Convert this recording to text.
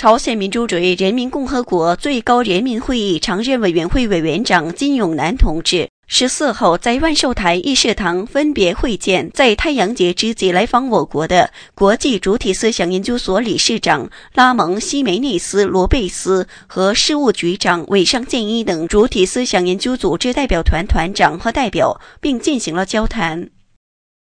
朝鲜民主主义人民共和国最高人民会议常任委员会委员长金永南同志14号在万寿台议事堂分别会见在太阳节之际来访我国的国际主体思想研究所理事长拉蒙西梅内斯罗贝斯和事务局长尾上健一等主体思想研究组织代表团团长和代表，并进行了交谈。